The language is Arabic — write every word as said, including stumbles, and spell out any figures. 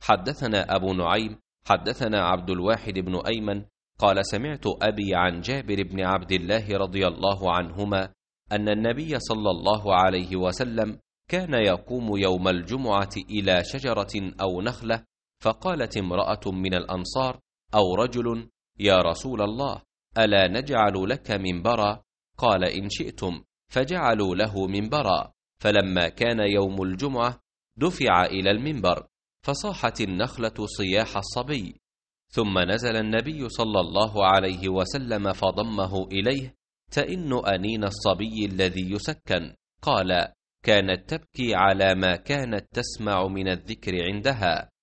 حدثنا أبو نعيم حدثنا عبد الواحد بن أيمن قال سمعت أبي عن جابر بن عبد الله رضي الله عنهما أن النبي صلى الله عليه وسلم كان يقوم يوم الجمعة إلى شجرة أو نخلة، فقالت امرأة من الأنصار أو رجل: يا رسول الله، ألا نجعل لك منبرا؟ قال: إن شئتم. فجعلوا له منبرا، فلما كان يوم الجمعة دفع إلى المنبر، فصاحت النخلة صياح الصبي، ثم نزل النبي صلى الله عليه وسلم فضمه إليه تئن أنين الصبي الذي يسكن. قال: كانت تبكي على ما كانت تسمع من الذكر عندها.